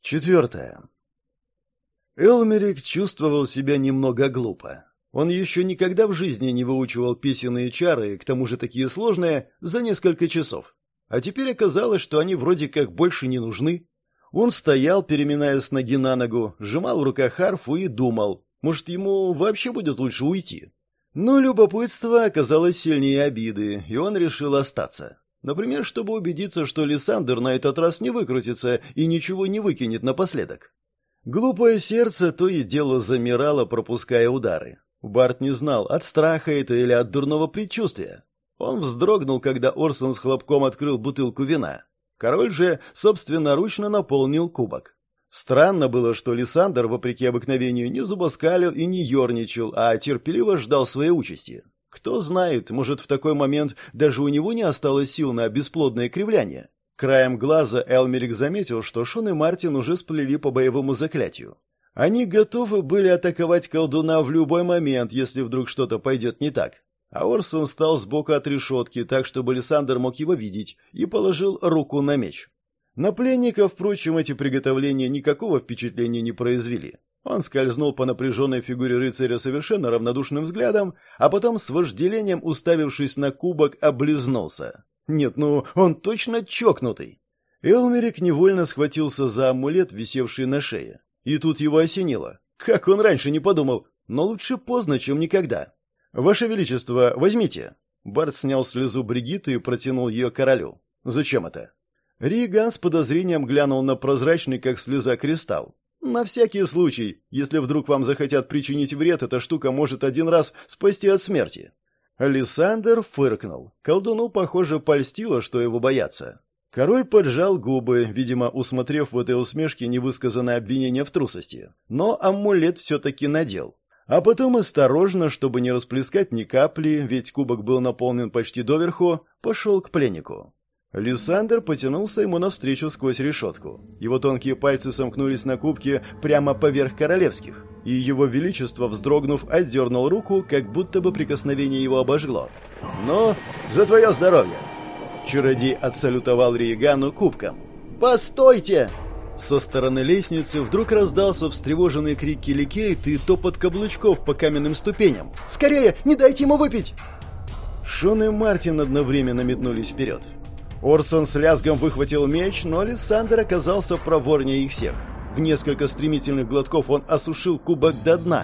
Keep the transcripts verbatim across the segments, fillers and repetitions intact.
Четвертое. Элмерик чувствовал себя немного глупо. Он еще никогда в жизни не выучивал песенные чары, к тому же такие сложные, за несколько часов. А теперь оказалось, что они вроде как больше не нужны. Он стоял, переминая с ноги на ногу, сжимал в руках харфу и думал, может, ему вообще будет лучше уйти. Но любопытство оказалось сильнее обиды, и он решил остаться. Например, чтобы убедиться, что Лиссандр на этот раз не выкрутится и ничего не выкинет напоследок. Глупое сердце то и дело замирало, пропуская удары. Барт не знал, от страха это или от дурного предчувствия. Он вздрогнул, когда Орсон с хлопком открыл бутылку вина. Король же собственноручно наполнил кубок. Странно было, что Лиссандр, вопреки обыкновению, не зубоскалил и не ерничал, а терпеливо ждал своей участи. Кто знает, может, в такой момент даже у него не осталось сил на бесплодное кривляние. Краем глаза Элмерик заметил, что Шон и Мартин уже сплели по боевому заклятию. Они готовы были атаковать колдуна в любой момент, если вдруг что-то пойдет не так. А Орсон встал сбоку от решетки, так, чтобы Лиссандр мог его видеть, и положил руку на меч. На пленника, впрочем, эти приготовления никакого впечатления не произвели. Он скользнул по напряженной фигуре рыцаря совершенно равнодушным взглядом, а потом с вожделением, уставившись на кубок, облизнулся. Нет, ну, он точно чокнутый. Элмерик невольно схватился за амулет, висевший на шее. И тут его осенило. Как он раньше не подумал, но лучше поздно, чем никогда. «Ваше Величество, возьмите». Барт снял слезу Бригитты и протянул ее королю. «Зачем это?» Риеган с подозрением глянул на прозрачный, как слеза, кристалл. «На всякий случай, если вдруг вам захотят причинить вред, эта штука может один раз спасти от смерти». Лиссандр фыркнул. Колдуну, похоже, польстило, что его боятся. Король поджал губы, видимо, усмотрев в этой усмешке невысказанное обвинение в трусости. Но амулет все-таки надел. А потом осторожно, чтобы не расплескать ни капли, ведь кубок был наполнен почти доверху, пошел к пленнику. Лиссандр потянулся ему навстречу сквозь решетку. Его тонкие пальцы сомкнулись на кубке прямо поверх королевских, и его величество, вздрогнув, отдернул руку, как будто бы прикосновение его обожгло. «Ну, за твое здоровье!» Чародей отсалютовал Риегану кубком. «Постойте!» Со стороны лестницы вдруг раздался встревоженный крик Келикейт и топот каблучков по каменным ступеням. «Скорее! Не дайте ему выпить!» Шон и Мартин одновременно метнулись вперед. Орсон с лязгом выхватил меч, но Лиссандр оказался проворнее их всех. В несколько стремительных глотков он осушил кубок до дна.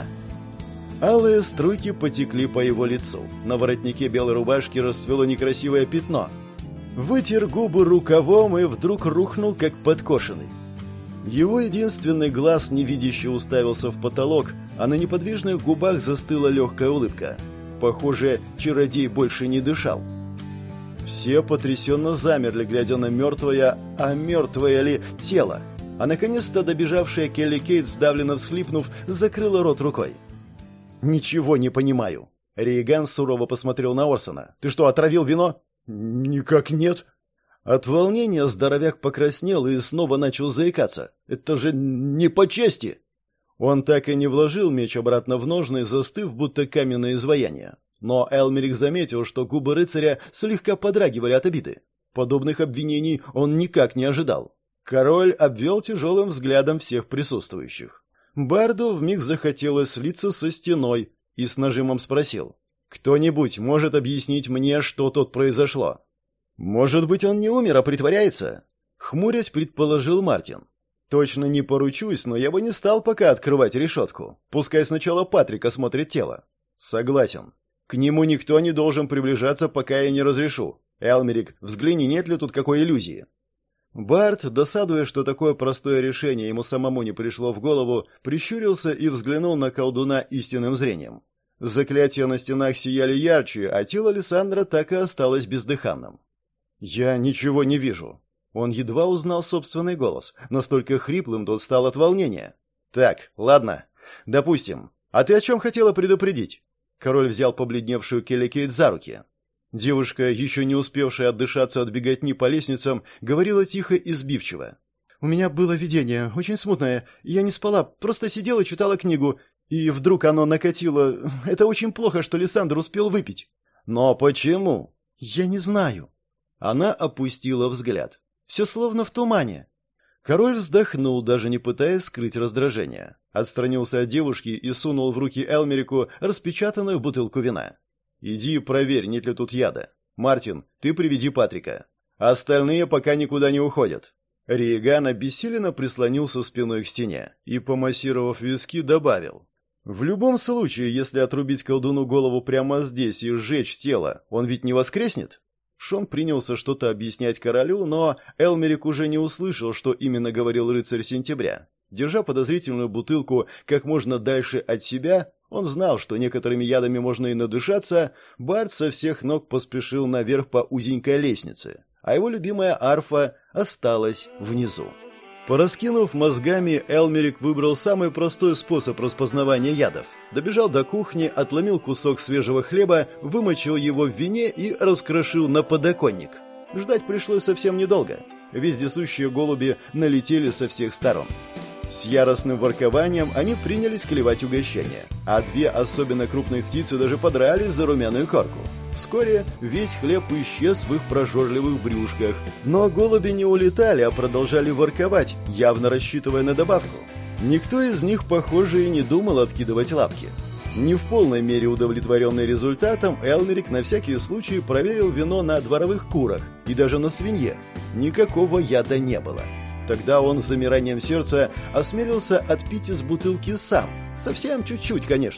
Алые струйки потекли по его лицу. На воротнике белой рубашки расцвело некрасивое пятно. Вытер губы рукавом и вдруг рухнул, как подкошенный. Его единственный глаз невидяще уставился в потолок, а на неподвижных губах застыла легкая улыбка. Похоже, чародей больше не дышал. Все потрясенно замерли, глядя на мертвое, а мертвое ли, тело. А наконец-то добежавшая Келикейт, сдавленно всхлипнув, закрыла рот рукой. «Ничего не понимаю». Риеган сурово посмотрел на Орсона. «Ты что, отравил вино?» «Никак нет». От волнения здоровяк покраснел и снова начал заикаться. «Это же не по чести!» Он так и не вложил меч обратно в ножны, застыв, будто каменное изваяние. Но Элмерик заметил, что губы рыцаря слегка подрагивали от обиды. Подобных обвинений он никак не ожидал. Король обвел тяжелым взглядом всех присутствующих. Барду вмиг захотелось слиться со стеной и с нажимом спросил. «Кто-нибудь может объяснить мне, что тут произошло?» «Может быть, он не умер, а притворяется?» Хмурясь, предположил Мартин. «Точно не поручусь, но я бы не стал пока открывать решетку. Пускай сначала Патрик осмотрит тело». «Согласен. К нему никто не должен приближаться, пока я не разрешу. Элмерик, взгляни, нет ли тут какой иллюзии?» Барт, досадуя, что такое простое решение ему самому не пришло в голову, прищурился и взглянул на колдуна истинным зрением. Заклятия на стенах сияли ярче, а тело Лиссандра так и осталось бездыханным. «Я ничего не вижу». Он едва узнал собственный голос, настолько хриплым тот стал от волнения. «Так, ладно, допустим. А ты о чем хотела предупредить?» Король взял побледневшую Келикейт за руки. Девушка, еще не успевшая отдышаться от беготни по лестницам, говорила тихо и сбивчиво. «У меня было видение, очень смутное. Я не спала, просто сидела и читала книгу. И вдруг оно накатило. Это очень плохо, что Лиссандр успел выпить». «Но почему?» «Я не знаю». Она опустила взгляд. «Все словно в тумане». Король вздохнул, даже не пытаясь скрыть раздражение. Отстранился от девушки и сунул в руки Элмерику распечатанную бутылку вина. «Иди проверь, нет ли тут яда. Мартин, ты приведи Патрика. Остальные пока никуда не уходят». Риеган обессиленно прислонился спиной к стене и, помассировав виски, добавил: «В любом случае, если отрубить колдуну голову прямо здесь и сжечь тело, он ведь не воскреснет?» Шон принялся что-то объяснять королю, но Элмерик уже не услышал, что именно говорил рыцарь Сентября. Держа подозрительную бутылку как можно дальше от себя, он знал, что некоторыми ядами можно и надышаться. Бард со всех ног поспешил наверх по узенькой лестнице, а его любимая арфа осталась внизу. Пораскинув мозгами, Элмерик выбрал самый простой способ распознавания ядов. Добежал до кухни, отломил кусок свежего хлеба, вымочил его в вине и раскрошил на подоконник. Ждать пришлось совсем недолго. Вездесущие голуби налетели со всех сторон. С яростным воркованием они принялись клевать угощения, а две особенно крупные птицы даже подрались за румяную корку. Вскоре весь хлеб исчез в их прожорливых брюшках, но голуби не улетали, а продолжали ворковать, явно рассчитывая на добавку. Никто из них, похоже, и не думал откидывать лапки. Не в полной мере удовлетворенный результатом, Элмерик на всякий случай проверил вино на дворовых курах и даже на свинье. Никакого яда не было. Тогда он с замиранием сердца осмелился отпить из бутылки сам. Совсем чуть-чуть, конечно.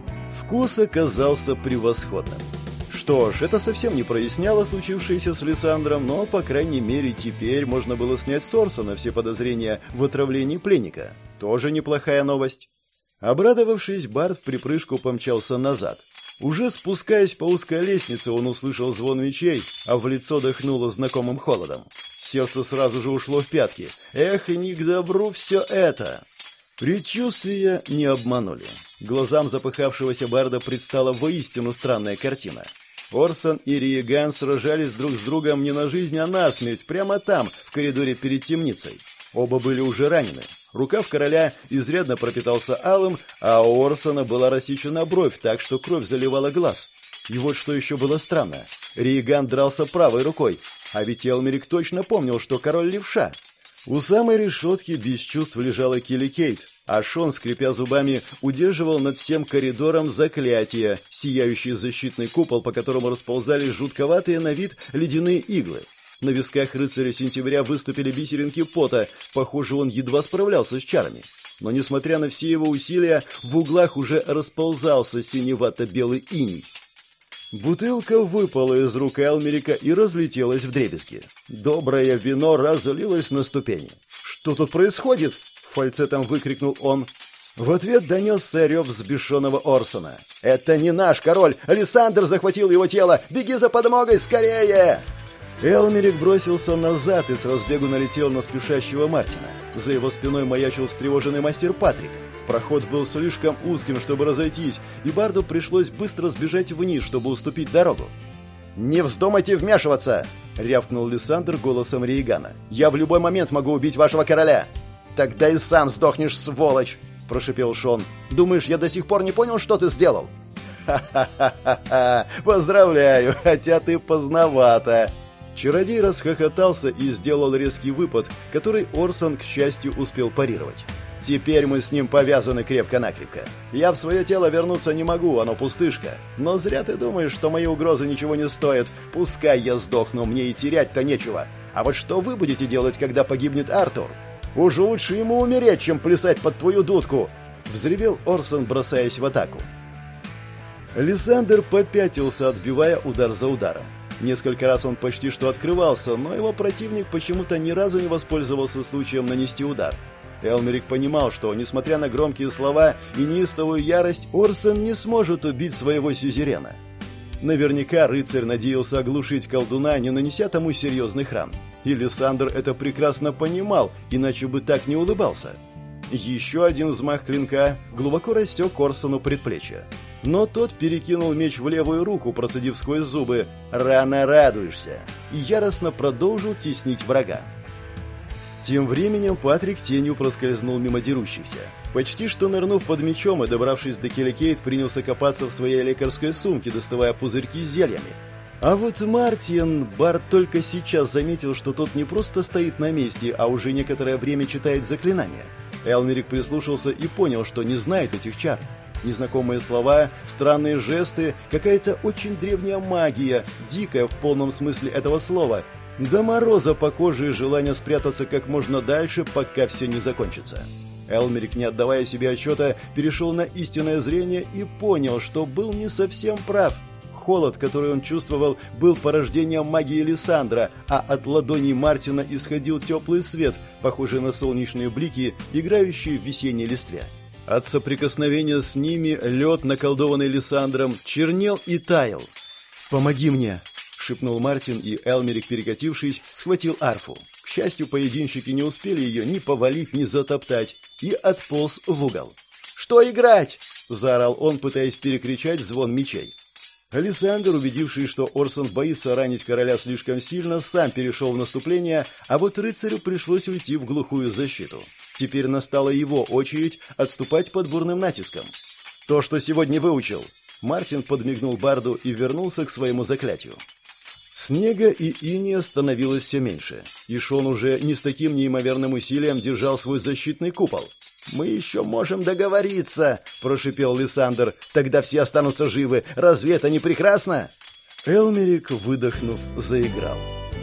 Вкус оказался превосходным. Что ж, это совсем не проясняло случившееся с Лиссандром, но, по крайней мере, теперь можно было снять с Орсона все подозрения в отравлении пленника. Тоже неплохая новость. Обрадовавшись, Бард в припрыжку помчался назад. Уже спускаясь по узкой лестнице, он услышал звон мечей, а в лицо дохнуло знакомым холодом. Сердце сразу же ушло в пятки. Эх, не к добру все это! Предчувствия не обманули. Глазам запыхавшегося Барда предстала воистину странная картина. Орсон и Риеган сражались друг с другом не на жизнь, а на смерть, прямо там, в коридоре перед темницей. Оба были уже ранены. Рукав короля изрядно пропитался алым, а у Орсона была рассечена бровь, так что кровь заливала глаз. И вот что еще было странно. Риеган дрался правой рукой, а ведь Элмерик точно помнил, что король левша. У самой решетки без чувств лежала Килли Кейт, а Шон, скрипя зубами, удерживал над всем коридором заклятие, сияющий защитный купол, по которому расползались жутковатые на вид ледяные иглы. На висках рыцаря Сентября выступили бисеринки пота, похоже, он едва справлялся с чарами. Но, несмотря на все его усилия, в углах уже расползался синевато-белый иней. Бутылка выпала из рук Элмерика и разлетелась вдребезги. Доброе вино разлилось на ступени. «Что тут происходит?» — фальцетом выкрикнул он. В ответ донесся рев взбешенного Орсона. «Это не наш король! Лиссандр захватил его тело! Беги за подмогой, скорее!» Элмерик бросился назад и с разбегу налетел на спешащего Мартина. За его спиной маячил встревоженный мастер Патрик. Проход был слишком узким, чтобы разойтись, и Барду пришлось быстро сбежать вниз, чтобы уступить дорогу. «Не вздумайте вмешиваться!» — рявкнул Лиссандр голосом Риегана. «Я в любой момент могу убить вашего короля!» «Тогда и сам сдохнешь, сволочь!» — прошипел Шон. «Думаешь, я до сих пор не понял, что ты сделал?» «Ха-ха-ха-ха! Поздравляю, хотя ты поздновато!» Чародей расхохотался и сделал резкий выпад, который Орсон, к счастью, успел парировать. «Теперь мы с ним повязаны крепко-накрепко. Я в свое тело вернуться не могу, оно пустышка. Но зря ты думаешь, что мои угрозы ничего не стоят. Пускай я сдохну, мне и терять-то нечего. А вот что вы будете делать, когда погибнет Артур? Уж лучше ему умереть, чем плясать под твою дудку!» — взревел Орсон, бросаясь в атаку. Лиссандр попятился, отбивая удар за ударом. Несколько раз он почти что открывался, но его противник почему-то ни разу не воспользовался случаем нанести удар. Элмерик понимал, что, несмотря на громкие слова и неистовую ярость, Орсон не сможет убить своего сюзерена. Наверняка рыцарь надеялся оглушить колдуна, не нанеся тому серьезных ран. И Лиссандр это прекрасно понимал, иначе бы так не улыбался. Еще один взмах клинка глубоко рассек Орсону предплечье. Но тот перекинул меч в левую руку, процедив сквозь зубы «Рано радуешься!» и яростно продолжил теснить врага. Тем временем Патрик тенью проскользнул мимо дерущихся. Почти что нырнув под мечом и добравшись до Килли Кейт, принялся копаться в своей лекарской сумке, доставая пузырьки с зельями. А вот Мартин, Барт только сейчас заметил, что тот не просто стоит на месте, а уже некоторое время читает заклинания. Элмерик прислушался и понял, что не знает этих чар. Незнакомые слова, странные жесты, какая-то очень древняя магия, дикая в полном смысле этого слова. До мороза по коже и желание спрятаться как можно дальше, пока все не закончится. Элмерик, не отдавая себе отчета, перешел на истинное зрение и понял, что был не совсем прав. Холод, который он чувствовал, был порождением магии Лиссандра, а от ладоней Мартина исходил теплый свет, похожий на солнечные блики, играющие в весенней листве. От соприкосновения с ними лед, наколдованный Лиссандром, чернел и таял. «Помоги мне!» — шепнул Мартин, и Элмерик, перекатившись, схватил арфу. К счастью, поединщики не успели ее ни повалить, ни затоптать, и отполз в угол. «Что играть?» — заорал он, пытаясь перекричать звон мечей. Лиссандр, убедившись, что Орсон боится ранить короля слишком сильно, сам перешел в наступление, а вот рыцарю пришлось уйти в глухую защиту. Теперь настала его очередь отступать под бурным натиском. «То, что сегодня выучил!» Мартин подмигнул Барду и вернулся к своему заклятию. Снега и инея становилось все меньше, и Шон уже не с таким неимоверным усилием держал свой защитный купол. «Мы еще можем договориться», — прошипел Лиссандр. «Тогда все останутся живы. Разве это не прекрасно?» Элмерик, выдохнув, заиграл.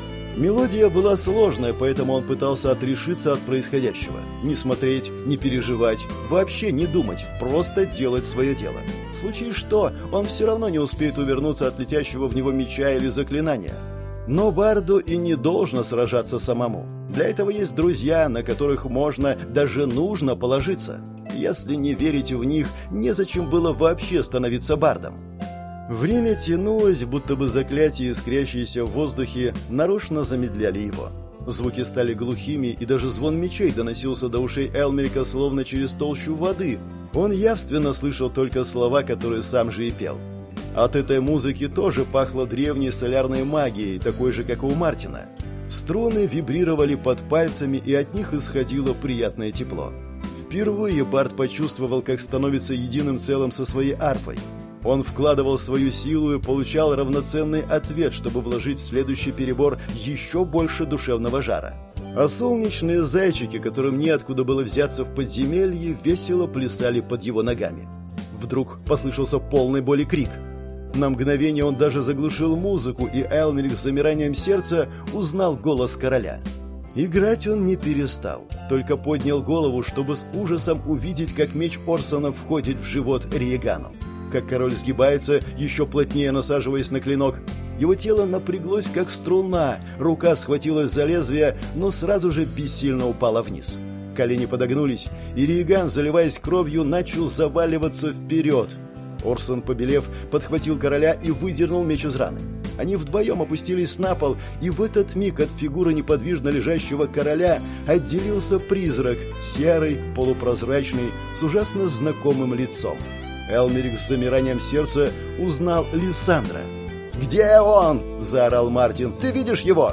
Мелодия была сложная, поэтому он пытался отрешиться от происходящего. Не смотреть, не переживать, вообще не думать, просто делать свое дело. В случае что, он все равно не успеет увернуться от летящего в него меча или заклинания. Но Барду и не должно сражаться самому. Для этого есть друзья, на которых можно, даже нужно положиться. Если не верите в них, незачем было вообще становиться Бардом. Время тянулось, будто бы заклятия, искрящиеся в воздухе, нарочно замедляли его. Звуки стали глухими, и даже звон мечей доносился до ушей Элмерика словно через толщу воды. Он явственно слышал только слова, которые сам же и пел. От этой музыки тоже пахло древней солярной магией, такой же, как и у Мартина. Струны вибрировали под пальцами, и от них исходило приятное тепло. Впервые Бард почувствовал, как становится единым целым со своей арфой. Он вкладывал свою силу и получал равноценный ответ, чтобы вложить в следующий перебор еще больше душевного жара. А солнечные зайчики, которым неоткуда было взяться в подземелье, весело плясали под его ногами. Вдруг послышался полный боли крик. На мгновение он даже заглушил музыку, и Элмерик с замиранием сердца узнал голос короля. Играть он не перестал, только поднял голову, чтобы с ужасом увидеть, как меч Орсона входит в живот Риегану. Как король сгибается, еще плотнее насаживаясь на клинок. Его тело напряглось, как струна, рука схватилась за лезвие, но сразу же бессильно упала вниз. Колени подогнулись, и Риеган, заливаясь кровью, начал заваливаться вперед. Орсон, побелев, подхватил короля и выдернул меч из раны. Они вдвоем опустились на пол, и в этот миг от фигуры неподвижно лежащего короля отделился призрак, серый, полупрозрачный, с ужасно знакомым лицом. Элмерик с замиранием сердца узнал Лиссандра. «Где он?» – заорал Мартин. «Ты видишь его?»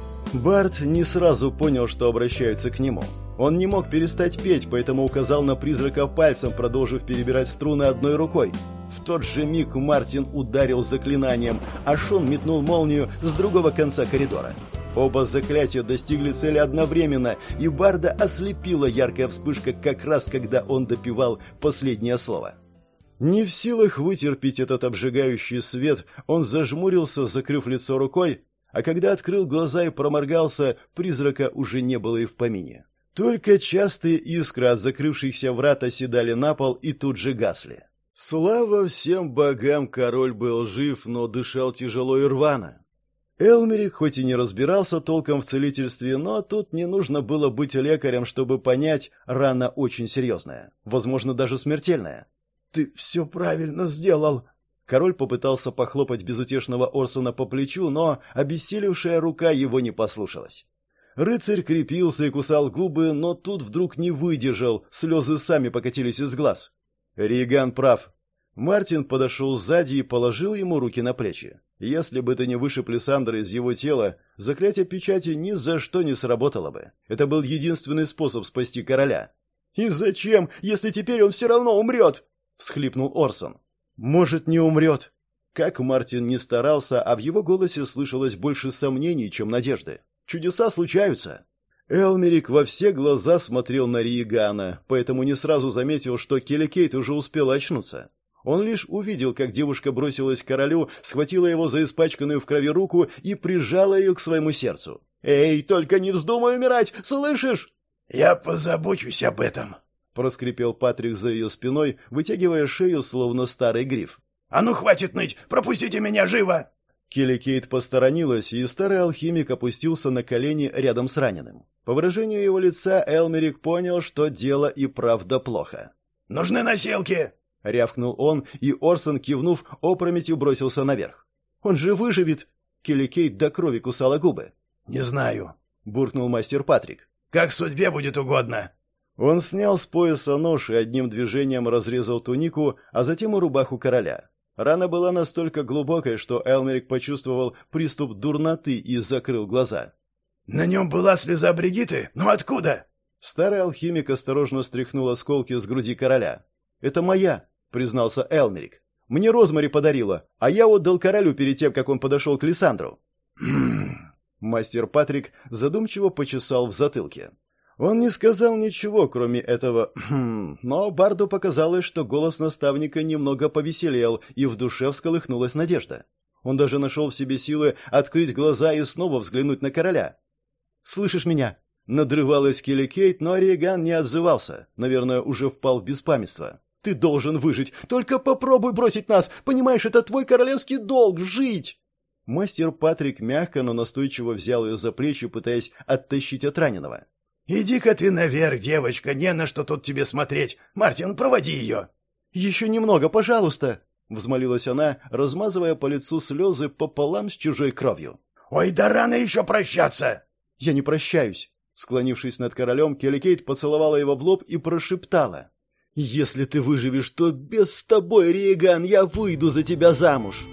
Бард не сразу понял, что обращаются к нему. Он не мог перестать петь, поэтому указал на призрака пальцем, продолжив перебирать струны одной рукой. В тот же миг Мартин ударил заклинанием, а Шон метнул молнию с другого конца коридора. Оба заклятия достигли цели одновременно, и Барда ослепила яркая вспышка как раз, когда он допевал последнее слово. Не в силах вытерпеть этот обжигающий свет, он зажмурился, закрыв лицо рукой, а когда открыл глаза и проморгался, призрака уже не было и в помине. Только частые искры от закрывшихся врат оседали на пол и тут же гасли. Слава всем богам, король был жив, но дышал тяжело и рвано. Элмерик хоть и не разбирался толком в целительстве, но тут не нужно было быть лекарем, чтобы понять, рана очень серьезная, возможно, даже смертельная. «Ты все правильно сделал!» Король попытался похлопать безутешного Орсона по плечу, но обессилевшая рука его не послушалась. Рыцарь крепился и кусал губы, но тут вдруг не выдержал, слезы сами покатились из глаз. Риеган прав. Мартин подошел сзади и положил ему руки на плечи. Если бы ты не вышиб Лиссандра из его тела, заклятие печати ни за что не сработало бы. Это был единственный способ спасти короля. «И зачем, если теперь он все равно умрет?» — всхлипнул Орсон. «Может, не умрет». Как Мартин не старался, а в его голосе слышалось больше сомнений, чем надежды. Чудеса случаются. Элмерик во все глаза смотрел на Риегана, поэтому не сразу заметил, что Келли Кейт уже успела очнуться. Он лишь увидел, как девушка бросилась к королю, схватила его за испачканную в крови руку и прижала ее к своему сердцу. «Эй, только не вздумай умирать, слышишь?» «Я позабочусь об этом», — проскрипел Патрик за ее спиной, вытягивая шею, словно старый гриф. «А ну, хватит ныть! Пропустите меня живо!» Келли Кейт посторонилась, и старый алхимик опустился на колени рядом с раненым. По выражению его лица Элмерик понял, что дело и правда плохо. «Нужны носилки!» — рявкнул он, и Орсон, кивнув, опрометью бросился наверх. «Он же выживет!» Келли Кейт до крови кусала губы. «Не знаю», — буркнул мастер Патрик. «Как судьбе будет угодно». Он снял с пояса нож и одним движением разрезал тунику, а затем и рубаху короля. Рана была настолько глубокой, что Элмерик почувствовал приступ дурноты и закрыл глаза. «На нем была слеза Бригитты? Но откуда?» Старый алхимик осторожно стряхнул осколки с груди короля. «Это моя», — признался Элмерик. «Мне Розмари подарила, а я отдал королю перед тем, как он подошел к Лиссандру». Мастер Патрик задумчиво почесал в затылке. Он не сказал ничего, кроме этого «хм», но Барду показалось, что голос наставника немного повеселел, и в душе всколыхнулась надежда. Он даже нашел в себе силы открыть глаза и снова взглянуть на короля. «Слышишь меня?» Надрывалась Келли Кейт, но Риеган не отзывался, наверное, уже впал в беспамятство. «Ты должен выжить, только попробуй бросить нас, понимаешь, это твой королевский долг — жить!» Мастер Патрик мягко, но настойчиво взял ее за плечи, пытаясь оттащить от раненого. «Иди-ка ты наверх, девочка, не на что тут тебе смотреть. Мартин, проводи ее!» «Еще немного, пожалуйста!» — взмолилась она, размазывая по лицу слезы пополам с чужой кровью. «Ой, да рано еще прощаться!» «Я не прощаюсь!» Склонившись над королем, Келли Кейт поцеловала его в лоб и прошептала. «Если ты выживешь, то без с тобой, Риеган, я выйду за тебя замуж!»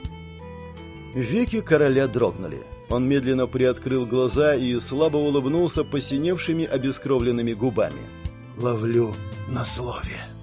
Веки короля дрогнули. Он медленно приоткрыл глаза и слабо улыбнулся посиневшими обескровленными губами. «Ловлю на слове».